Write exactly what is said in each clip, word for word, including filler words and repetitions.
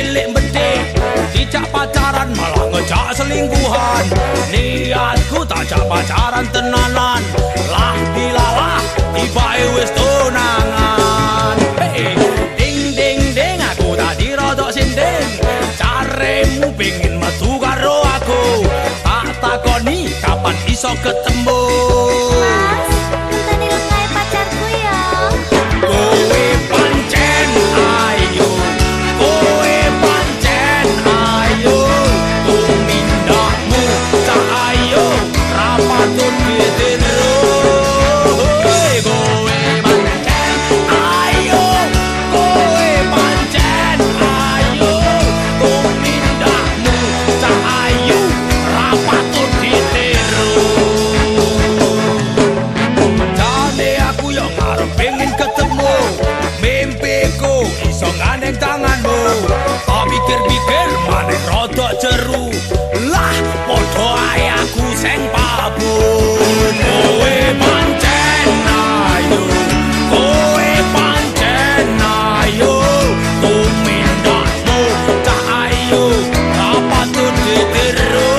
cilik bedhe dijak pacaran malah ngejak selingkuhan. Niatku tak jak pacaran tenanan, lah dilalah tibae wis tunangan. Hey, ding ding ding aku tadi rodok sinding, caremu pengin metu karo aku, tak takoni kapan iso ketemu. Mas, enteni lengahe pacarku ya. Kowe pancen ayu, kowe pancen ayu, tumindakmu cak ayu, ra patut ditiru. Kowe pancen ayu, kowe pancen ayu, tumindakmu cak ayu, ra patut ditiru. Jane aku yo ngarep pengen ketemu, mimpiku iso ngandeng tanganmu. Tak pikir-pikir maneh rodok jeru, lah padha ae aku sing pabun. Kowe pancen ayu, kowe pancen ayu, tumindakmu cak ayu, ra patut ditiru.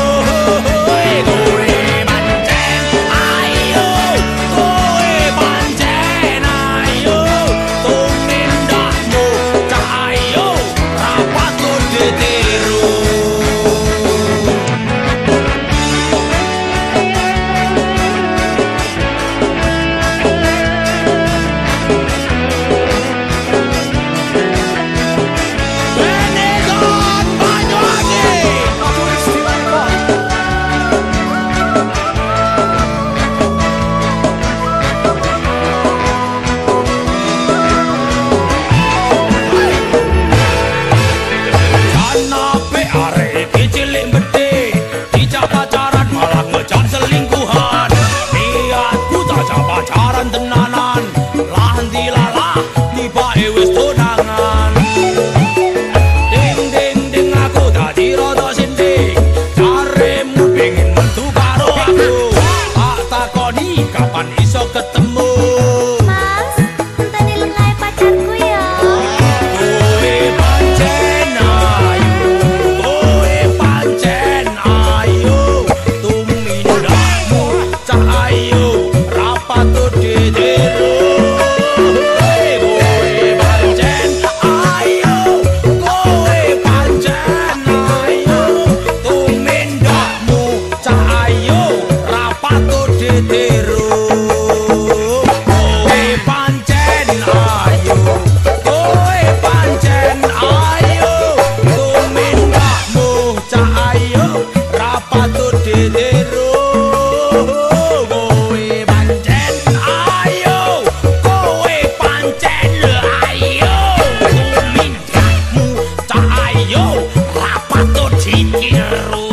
Kowe pancen ayu, kowe pancen ayu, tumindakmu cak ayu, ra patut ditiru. Benegon Banyuwangi, aku istimewa. Janape arek iki cilik bedhe dijak pacaran malah ngejak selingkuhan. Niatku tak jak pacaran tenanan, lah dilalah tibae wis tunangan. Ding ding ding aku dadi rodok sinding, caremu pengin metu karo aku, tak takoni kapan iso ketemu. Mas, enteni lengahe pacarku ya. Kowe pancen ayu, kowe pancen ayu, tumindakmu cak ayu, ra patut ditiru. Kowe pancen ayu, kowe pancen ayu, tumindakmu cak ayu, ra patut ditiru. Kowe pancen ayu, kowe pancen ayu, tumindakmu cak ayu, ra patut ditiru. Kowe pancen ayu, kowe pancen ayu, tumindakmu cak ayu, ra patut ditiru.